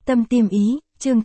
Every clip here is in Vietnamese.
Tâm Tiêm Ý, chương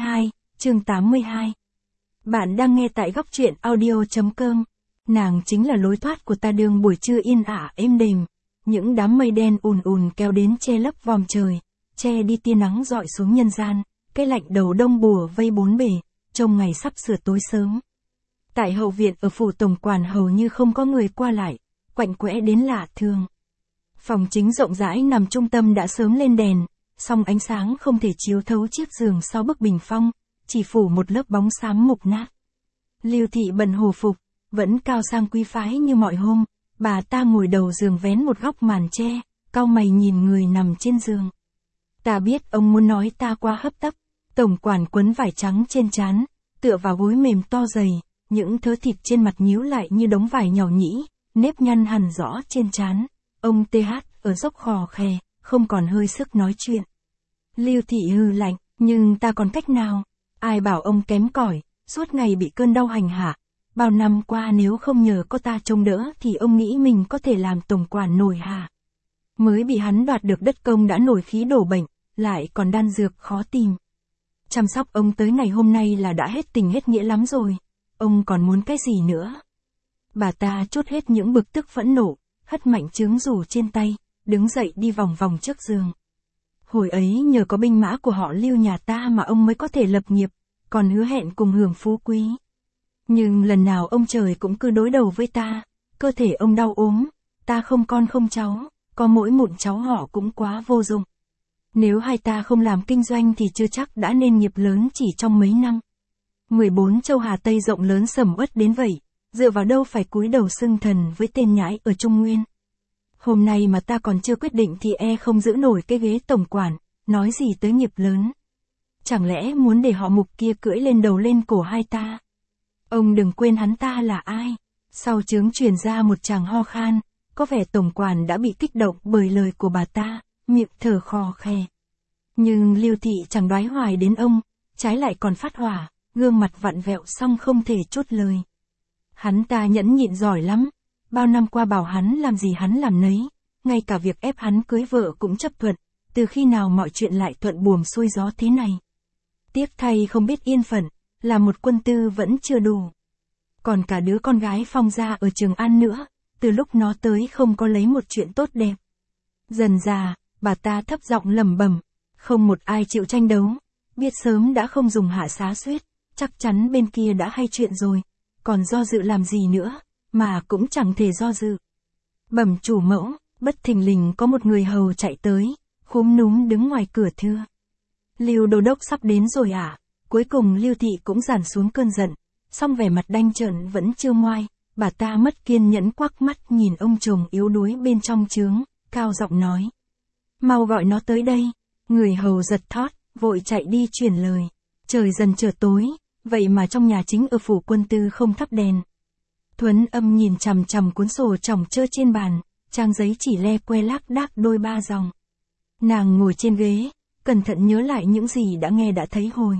82. Bạn đang nghe tại góc truyện audio.com. Nàng chính là lối thoát của ta đường buổi trưa yên ả êm đềm. Những đám mây đen ùn ùn kéo đến che lấp vòm trời, che đi tia nắng dọi xuống nhân gian, cái lạnh đầu đông bùa vây bốn bề, trông ngày sắp sửa tối sớm. Tại hậu viện ở phủ tổng quản hầu như không có người qua lại, quạnh quẽ đến lạ thường. Phòng chính rộng rãi nằm trung tâm đã sớm lên đèn, song ánh sáng không thể chiếu thấu chiếc giường sau bức bình phong, chỉ phủ một lớp bóng xám mục nát. Lưu Thị bận hồ phục, vẫn cao sang quý phái như mọi hôm, bà ta ngồi đầu giường vén một góc màn tre, cau mày nhìn người nằm trên giường. Ta biết ông muốn nói ta quá hấp tấp. Tổng quản quấn vải trắng trên trán, tựa vào gối mềm to dày, những thớ thịt trên mặt nhíu lại như đống vải nhỏ nhĩ, nếp nhăn hằn rõ trên trán. Ông TH ở dốc khò khè, không còn hơi sức nói chuyện. Lưu Thị hừ lạnh, nhưng ta còn cách nào? Ai bảo ông kém cỏi, suốt ngày bị cơn đau hành hạ. Bao năm qua nếu không nhờ có ta trông đỡ thì ông nghĩ mình có thể làm tổng quản nổi hả? Mới bị hắn đoạt được đất công đã nổi khí đổ bệnh, lại còn đan dược khó tìm. Chăm sóc ông tới ngày hôm nay là đã hết tình hết nghĩa lắm rồi. Ông còn muốn cái gì nữa? Bà ta trút hết những bực tức phẫn nộ, hất mạnh chướng rủ trên tay, đứng dậy đi vòng vòng trước giường. Hồi ấy nhờ có binh mã của họ Lưu nhà ta mà ông mới có thể lập nghiệp, còn hứa hẹn cùng hưởng phú quý. Nhưng lần nào ông trời cũng cứ đối đầu với ta, cơ thể ông đau ốm, ta không con không cháu, có mỗi một cháu họ cũng quá vô dụng. Nếu hai ta không làm kinh doanh thì chưa chắc đã nên nghiệp lớn chỉ trong mấy năm. 14 châu Hà Tây rộng lớn sầm uất đến vậy, dựa vào đâu phải cúi đầu xưng thần với tên nhãi ở Trung Nguyên. Hôm nay mà ta còn chưa quyết định thì không giữ nổi cái ghế tổng quản, nói gì tới nghiệp lớn. Chẳng lẽ muốn để họ Mục kia cưỡi lên đầu lên cổ hai ta? Ông đừng quên hắn ta là ai. Sau chướng truyền ra một tràng ho khan, có vẻ tổng quản đã bị kích động bởi lời của bà ta, miệng thở khò khè. Nhưng Lưu Thị chẳng đoái hoài đến ông, trái lại còn phát hỏa, gương mặt vặn vẹo xong không thể chốt lời. Hắn ta nhẫn nhịn giỏi lắm, bao năm qua bảo hắn làm gì hắn làm nấy, ngay cả việc ép hắn cưới vợ cũng chấp thuận, từ khi nào mọi chuyện lại thuận buồm xuôi gió thế này. Tiếc thay không biết yên phận, là một quân tư vẫn chưa đủ. Còn cả đứa con gái Phong gia ở Trường An nữa, từ lúc nó tới không có lấy một chuyện tốt đẹp. Dần dà, bà ta thấp giọng lẩm bẩm, không một ai chịu tranh đấu, biết sớm đã không dùng hạ xá xuyết, chắc chắn bên kia đã hay chuyện rồi, còn do dự làm gì nữa, mà cũng chẳng thể do dự. Bẩm chủ mẫu, bất thình lình có một người hầu chạy tới, khúm núm đứng ngoài cửa thưa. Lưu đô đốc sắp đến rồi à? Cuối cùng Lưu Thị cũng giảm xuống cơn giận, song vẻ mặt đanh trợn vẫn chưa ngoai, bà ta mất kiên nhẫn quắc mắt nhìn ông chồng yếu đuối bên trong trướng, cao giọng nói. Mau gọi nó tới đây. Người hầu giật thót, vội chạy đi truyền lời. Trời dần trở tối, vậy mà trong nhà chính ở phủ quân tư không thắp đèn. Thuấn Âm nhìn chằm chằm cuốn sổ chồng chơ trên bàn, trang giấy chỉ le que lác đác đôi ba dòng. Nàng ngồi trên ghế, cẩn thận nhớ lại những gì đã nghe đã thấy hồi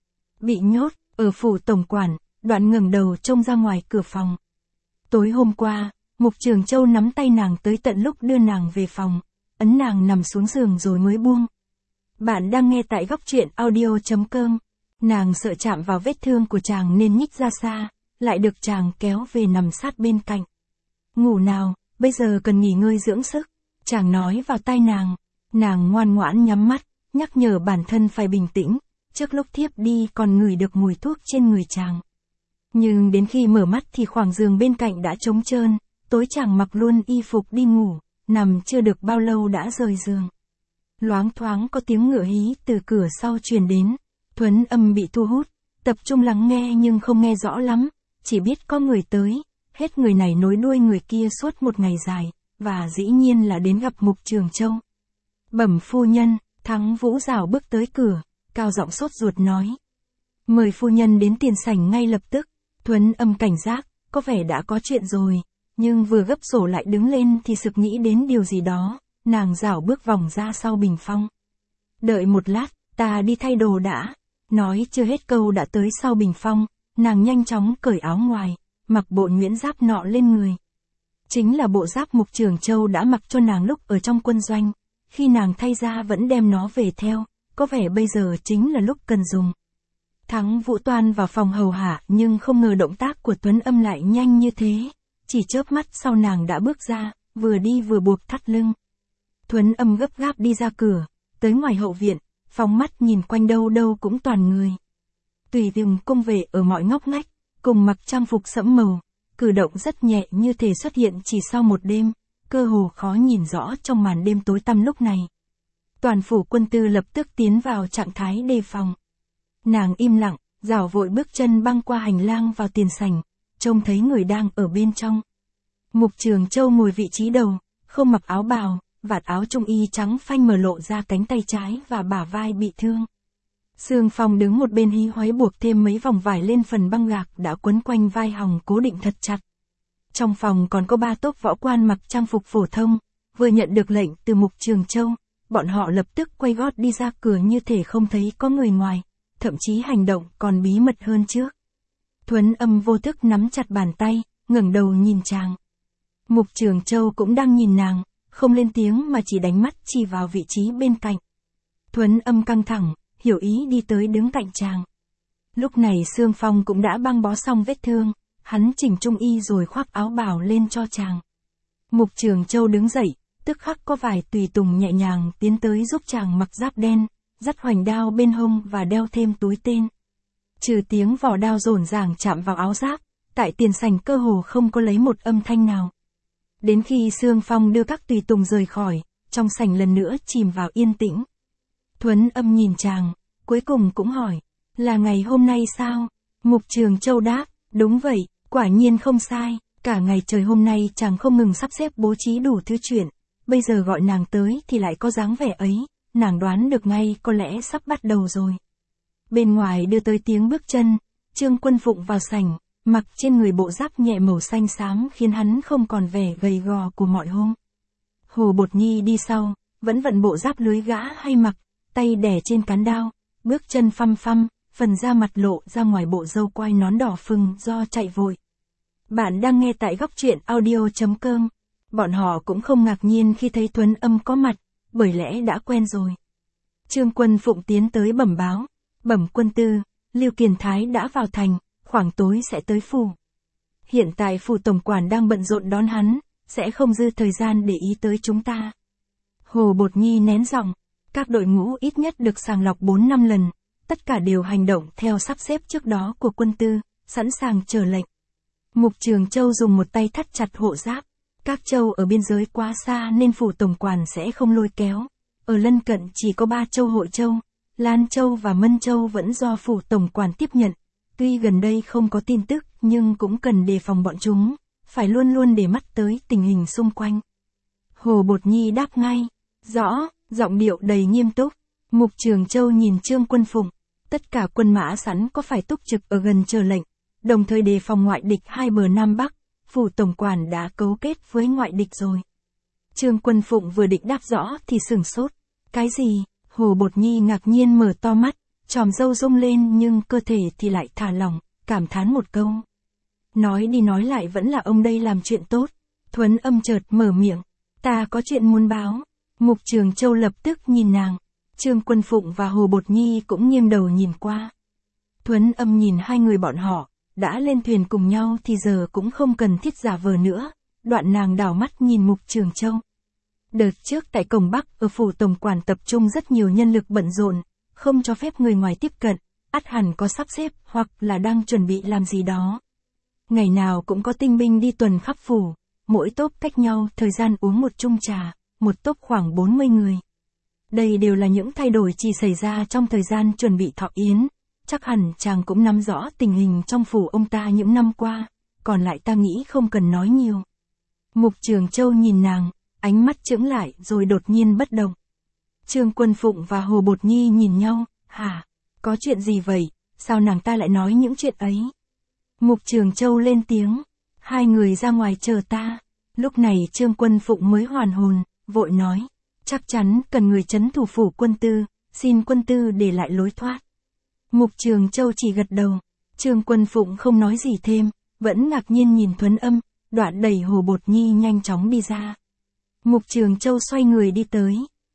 bị nhốt ở phủ tổng quản, đoạn ngẩng đầu trông ra ngoài cửa phòng. Tối hôm qua, Mục Trường Châu nắm tay nàng tới tận lúc đưa nàng về phòng, ấn nàng nằm xuống giường rồi mới buông. Bạn đang nghe tại góc truyện audio.com. Nàng sợ chạm vào vết thương của chàng nên nhích ra xa, lại được chàng kéo về nằm sát bên cạnh. Ngủ nào, bây giờ cần nghỉ ngơi dưỡng sức. Chàng nói vào tai nàng ngoan ngoãn nhắm mắt, nhắc nhở bản thân phải bình tĩnh, trước lúc thiếp đi còn ngửi được mùi thuốc trên người chàng. Nhưng đến khi mở mắt thì khoảng giường bên cạnh đã trống trơn, tối chàng mặc luôn y phục đi ngủ, nằm chưa được bao lâu đã rời giường. Loáng thoáng có tiếng ngựa hí từ cửa sau truyền đến, Thuấn Âm bị thu hút, tập trung lắng nghe nhưng không nghe rõ lắm, chỉ biết có người tới, hết người này nối đuôi người kia suốt một ngày dài, và dĩ nhiên là đến gặp Mục Trường Châu. Bẩm phu nhân, Thắng Vũ rảo bước tới cửa, cao giọng sốt ruột nói. Mời phu nhân đến tiền sảnh ngay lập tức. Thuấn Âm cảnh giác, có vẻ đã có chuyện rồi, nhưng vừa gấp sổ lại đứng lên thì sực nghĩ đến điều gì đó, nàng rảo bước vòng ra sau bình phong. Đợi một lát, ta đi thay đồ đã. Nói chưa hết câu đã tới sau bình phong, nàng nhanh chóng cởi áo ngoài, mặc bộ nhuyễn giáp nọ lên người. Chính là bộ giáp Mục Trường Châu đã mặc cho nàng lúc ở trong quân doanh, khi nàng thay ra vẫn đem nó về theo, có vẻ bây giờ chính là lúc cần dùng. Thắng Vũ toan vào phòng hầu hạ nhưng không ngờ động tác của Tuấn Âm lại nhanh như thế. Chỉ chớp mắt sau nàng đã bước ra, vừa đi vừa buộc thắt lưng. Tuấn Âm gấp gáp đi ra cửa, tới ngoài hậu viện, phóng mắt nhìn quanh đâu đâu cũng toàn người. Tùy tùng cung vệ ở mọi ngóc ngách, cùng mặc trang phục sẫm màu, cử động rất nhẹ như thể xuất hiện chỉ sau một đêm, cơ hồ khó nhìn rõ trong màn đêm tối tăm lúc này. Toàn phủ quân tư lập tức tiến vào trạng thái đề phòng. Nàng im lặng, rảo vội bước chân băng qua hành lang vào tiền sảnh, trông thấy người đang ở bên trong. Mục Trường Châu ngồi vị trí đầu, không mặc áo bào, vạt áo trung y trắng phanh mở lộ ra cánh tay trái và bả vai bị thương. Sương Phong đứng một bên hí hoáy buộc thêm mấy vòng vải lên phần băng gạc đã quấn quanh vai hòng cố định thật chặt. Trong phòng còn có 3 tốp võ quan mặc trang phục phổ thông, vừa nhận được lệnh từ Mục Trường Châu, bọn họ lập tức quay gót đi ra cửa như thể không thấy có người ngoài, thậm chí hành động còn bí mật hơn trước. Tuấn Âm vô thức nắm chặt bàn tay, ngẩng đầu nhìn chàng. Mục Trường Châu cũng đang nhìn nàng, không lên tiếng mà chỉ đánh mắt chỉ vào vị trí bên cạnh. Tuấn Âm căng thẳng, hiểu ý đi tới đứng cạnh chàng. Lúc này Sương Phong cũng đã băng bó xong vết thương, hắn chỉnh trung y rồi khoác áo bào lên cho chàng. Mục Trường Châu đứng dậy, tức khắc có vài tùy tùng nhẹ nhàng tiến tới giúp chàng mặc giáp đen, dắt hoành đao bên hông và đeo thêm túi tên. Trừ tiếng vỏ đao rồn ràng chạm vào áo giáp, tại tiền sảnh cơ hồ không có lấy một âm thanh nào. Đến khi Sương Phong đưa các tùy tùng rời khỏi, trong sảnh lần nữa chìm vào yên tĩnh. Tuấn Âm nhìn chàng, cuối cùng cũng hỏi, là ngày hôm nay sao? Mục Trường Châu đáp, đúng vậy, quả nhiên không sai, cả ngày trời hôm nay chàng không ngừng sắp xếp bố trí đủ thứ chuyện, bây giờ gọi nàng tới thì lại có dáng vẻ ấy, nàng đoán được ngay có lẽ sắp bắt đầu rồi. Bên ngoài đưa tới tiếng bước chân, Trương Quân Phụng vào sảnh, mặc trên người bộ giáp nhẹ màu xanh xám khiến hắn không còn vẻ gầy gò của mọi hôm. Hồ Bột Nhi đi sau, vẫn vận bộ giáp lưới gã hay mặc, tay đè trên cán đao, bước chân phăm phăm, phần da mặt lộ ra ngoài bộ râu quai nón đỏ phừng do chạy vội. Bạn đang nghe tại góc truyện audio.com. Bọn họ cũng không ngạc nhiên khi thấy Tuấn Âm có mặt, bởi lẽ đã quen rồi. Trương Quân Phụng tiến tới bẩm báo, bẩm quân tư, Lưu Kiền Thái đã vào thành, khoảng tối sẽ tới phủ. Hiện tại phủ tổng quản đang bận rộn đón hắn, sẽ không dư thời gian để ý tới chúng ta. Hồ Bột Nhi nén giọng, các đội ngũ ít nhất được sàng lọc 4-5 lần, tất cả đều hành động theo sắp xếp trước đó của quân tư, sẵn sàng chờ lệnh. Mục Trường Châu dùng một tay thắt chặt hộ giáp. Các châu ở biên giới quá xa nên phủ tổng quản sẽ không lôi kéo. Ở lân cận chỉ có 3 châu Hội Châu, Lan Châu và Mân Châu vẫn do phủ tổng quản tiếp nhận. Tuy gần đây không có tin tức nhưng cũng cần đề phòng bọn chúng, phải luôn luôn để mắt tới tình hình xung quanh. Hồ Bột Nhi đáp ngay, rõ, giọng điệu đầy nghiêm túc. Mục Trường Châu nhìn Trương Quân Phụng, tất cả quân mã sẵn có phải túc trực ở gần chờ lệnh, đồng thời đề phòng ngoại địch hai bờ Nam Bắc. Phủ tổng quản đã cấu kết với ngoại địch rồi. Trương Quân Phụng vừa định đáp rõ thì sửng sốt. Cái gì? Hồ Bột Nhi ngạc nhiên mở to mắt, chòm râu rung lên nhưng cơ thể thì lại thả lỏng, cảm thán một câu. Nói đi nói lại vẫn là ông đây làm chuyện tốt. Tuấn Âm chợt mở miệng. Ta có chuyện muốn báo. Mục Trường Châu lập tức nhìn nàng. Trương Quân Phụng và Hồ Bột Nhi cũng nghiêng đầu nhìn qua. Tuấn Âm nhìn hai người bọn họ. Đã lên thuyền cùng nhau thì giờ cũng không cần thiết giả vờ nữa. Đoạn nàng đảo mắt nhìn Mục Trường Châu. Đợt trước tại cổng Bắc ở phủ tổng quản tập trung rất nhiều nhân lực bận rộn, không cho phép người ngoài tiếp cận, ắt hẳn có sắp xếp hoặc là đang chuẩn bị làm gì đó. Ngày nào cũng có tinh binh đi tuần khắp phủ, mỗi tốp cách nhau thời gian uống một chung trà, một tốp khoảng 40 người. Đây đều là những thay đổi chỉ xảy ra trong thời gian chuẩn bị thọ yến. Chắc hẳn chàng cũng nắm rõ tình hình trong phủ ông ta những năm qua, còn lại ta nghĩ không cần nói nhiều. Mục Trường Châu nhìn nàng, ánh mắt chững lại rồi đột nhiên bất động. Trương Quân Phụng và Hồ Bột Nhi nhìn nhau, hả? Có chuyện gì vậy? Sao nàng ta lại nói những chuyện ấy? Mục Trường Châu lên tiếng, hai người ra ngoài chờ ta. Lúc này Trương Quân Phụng mới hoàn hồn, vội nói, chắc chắn cần người trấn thủ phủ quân tư, xin quân tư để lại lối thoát. Mục Trường Châu chỉ gật đầu, Trương Quân Phụng không nói gì thêm, vẫn ngạc nhiên nhìn Tuấn Âm, đoạn đẩy Hồ Bột Nhi nhanh chóng đi ra. Mục Trường Châu xoay người đi tới,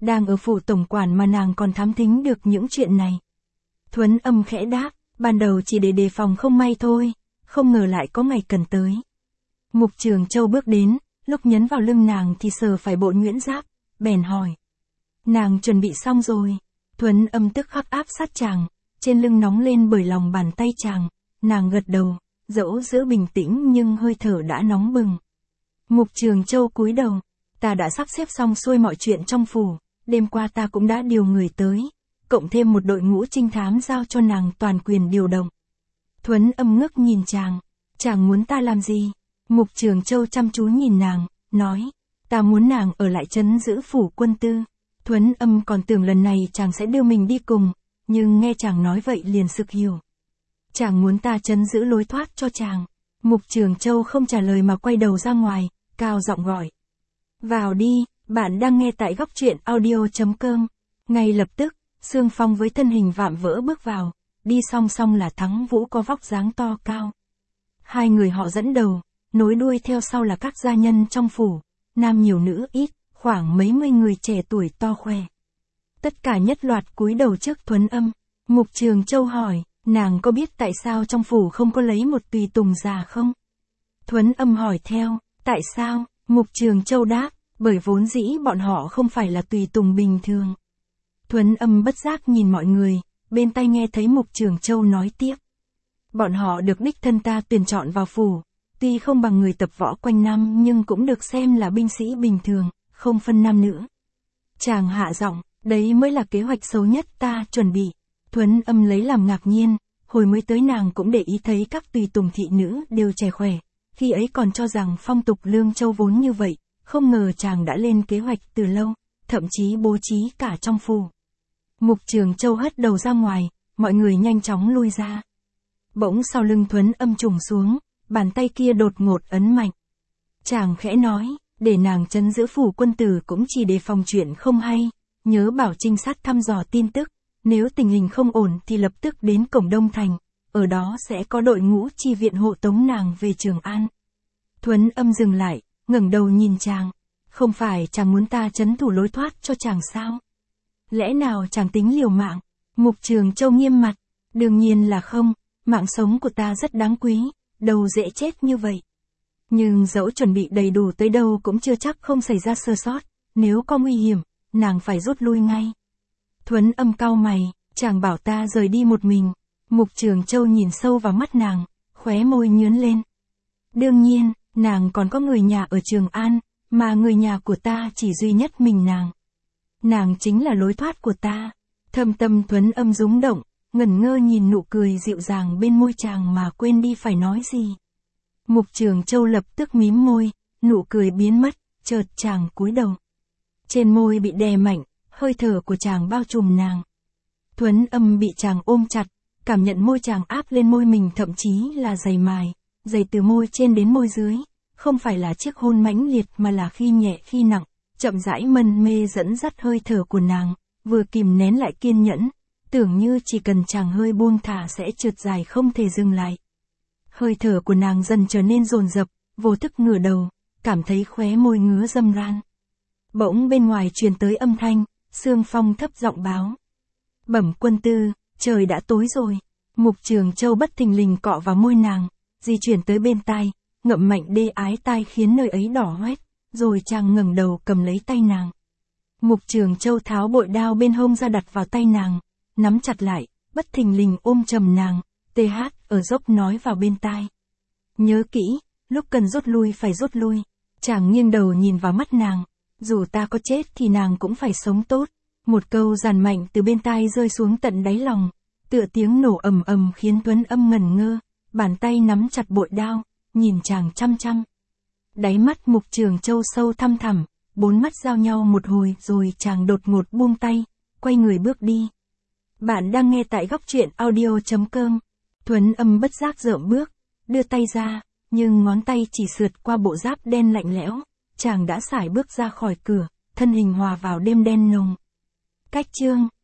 Đang ở phủ tổng quản mà nàng còn thám thính được những chuyện này. Thuấn Âm khẽ đáp, ban đầu chỉ để đề phòng không may thôi, không ngờ lại có ngày cần tới. Mục Trường Châu bước đến, lúc nhấn vào lưng nàng thì sờ phải bộ nhuyễn giáp, bèn hỏi. Nàng chuẩn bị xong rồi. Thuấn Âm tức khắc áp sát chàng, trên lưng nóng lên bởi lòng bàn tay chàng, nàng gật đầu, dẫu giữ bình tĩnh nhưng hơi thở đã nóng bừng. Mục Trường Châu cúi đầu, ta đã sắp xếp xong xuôi mọi chuyện trong phủ, đêm qua ta cũng đã điều người tới, cộng thêm một đội ngũ trinh thám giao cho nàng toàn quyền điều động. Thuấn Âm ngước nhìn chàng muốn ta làm gì? Mục Trường Châu chăm chú nhìn nàng, nói, ta muốn nàng ở lại trấn giữ phủ quân tư. Thuấn Âm còn tưởng lần này chàng sẽ đưa mình đi cùng, nhưng nghe chàng nói vậy liền sực hiểu. Chàng muốn ta trấn giữ lối thoát cho chàng. Mục Trường Châu không trả lời mà quay đầu ra ngoài, cao giọng gọi. Vào đi, bạn đang nghe tại góc truyện audio.com. Ngay lập tức, Sương Phong với thân hình vạm vỡ bước vào, đi song song là Thắng Vũ có vóc dáng to cao. Hai người họ dẫn đầu, nối đuôi theo sau là các gia nhân trong phủ, nam nhiều nữ ít, khoảng mấy mươi người trẻ tuổi to khoe. Tất cả nhất loạt cúi đầu trước Thuấn Âm. Mục Trường Châu hỏi, nàng có biết tại sao trong phủ không có lấy một tùy tùng già không? Thuấn Âm hỏi theo, tại sao? Mục Trường Châu đáp, bởi vốn dĩ bọn họ không phải là tùy tùng bình thường. Thuấn Âm bất giác nhìn mọi người, bên tai nghe thấy Mục Trường Châu nói tiếp. Bọn họ được đích thân ta tuyển chọn vào phủ, tuy không bằng người tập võ quanh năm nhưng cũng được xem là binh sĩ bình thường, không phân nam nữ. Chàng hạ giọng, đấy mới là kế hoạch xấu nhất ta chuẩn bị. Thuấn Âm lấy làm ngạc nhiên, hồi mới tới nàng cũng để ý thấy các tùy tùng thị nữ đều trẻ khỏe, khi ấy còn cho rằng phong tục Lương Châu vốn như vậy, không ngờ chàng đã lên kế hoạch từ lâu, thậm chí bố trí cả trong phủ. Mục Trường Châu hất đầu ra ngoài, mọi người nhanh chóng lui ra. Bỗng sau lưng Thuấn Âm trùng xuống, bàn tay kia đột ngột ấn mạnh. Chàng khẽ nói, để nàng trấn giữ phủ quân tử cũng chỉ để phòng chuyện không hay, nhớ bảo trinh sát thăm dò tin tức, nếu tình hình không ổn thì lập tức đến cổng Đông Thành, ở đó sẽ có đội ngũ chi viện hộ tống nàng về Trường An. Thuấn Âm dừng lại, ngẩng đầu nhìn chàng, không phải chàng muốn ta trấn thủ lối thoát cho chàng sao? Lẽ nào chàng tính liều mạng? Mục Trường Châu nghiêm mặt, đương nhiên là không, mạng sống của ta rất đáng quý, đâu dễ chết như vậy. Nhưng dẫu chuẩn bị đầy đủ tới đâu cũng chưa chắc không xảy ra sơ sót, nếu có nguy hiểm, nàng phải rút lui ngay. Thuấn Âm cau mày, chàng bảo ta rời đi một mình. Mục Trường Châu nhìn sâu vào mắt nàng, khóe môi nhướn lên. Đương nhiên, nàng còn có người nhà ở Trường An, mà người nhà của ta chỉ duy nhất mình nàng. Nàng chính là lối thoát của ta. Thâm tâm Thuấn Âm rúng động, ngẩn ngơ nhìn nụ cười dịu dàng bên môi chàng mà quên đi phải nói gì. Mục Trường Châu lập tức mím môi, nụ cười biến mất, chợt chàng cúi đầu. Trên môi bị đè mạnh, hơi thở của chàng bao trùm nàng. Thuấn Âm bị chàng ôm chặt, cảm nhận môi chàng áp lên môi mình thậm chí là dày mài, dày từ môi trên đến môi dưới, không phải là chiếc hôn mãnh liệt mà là khi nhẹ khi nặng, chậm rãi mân mê dẫn dắt hơi thở của nàng, vừa kìm nén lại kiên nhẫn, tưởng như chỉ cần chàng hơi buông thả sẽ trượt dài không thể dừng lại. Hơi thở của nàng dần trở nên dồn dập, vô thức ngửa đầu, cảm thấy khóe môi ngứa râm ran. Bỗng bên ngoài truyền tới âm thanh, Sương Phong thấp giọng báo. Bẩm quân tư, trời đã tối rồi. Mục Trường Châu bất thình lình cọ vào môi nàng, di chuyển tới bên tai, ngậm mạnh đê ái tai khiến nơi ấy đỏ hoét, rồi chàng ngẩng đầu cầm lấy tay nàng. Mục Trường Châu tháo bội đao bên hông ra đặt vào tay nàng, nắm chặt lại, bất thình lình ôm chầm nàng, ở dốc nói vào bên tai. Nhớ kỹ, lúc cần rút lui phải rút lui. Chàng nghiêng đầu nhìn vào mắt nàng, dù ta có chết thì nàng cũng phải sống tốt. Một câu giàn mạnh từ bên tai rơi xuống tận đáy lòng, tựa tiếng nổ ầm ầm khiến Thuấn Âm ngẩn ngơ, bàn tay nắm chặt bội đao, nhìn chàng chăm chăm. Đáy mắt Mục Trường Châu sâu thăm thẳm, bốn mắt giao nhau một hồi rồi chàng đột ngột buông tay, quay người bước đi. Bạn đang nghe tại góc truyện audio.com. Thuấn Âm bất giác dợm bước, đưa tay ra, nhưng ngón tay chỉ sượt qua bộ giáp đen lạnh lẽo, chàng đã sải bước ra khỏi cửa, thân hình hòa vào đêm đen nồng. Cách chương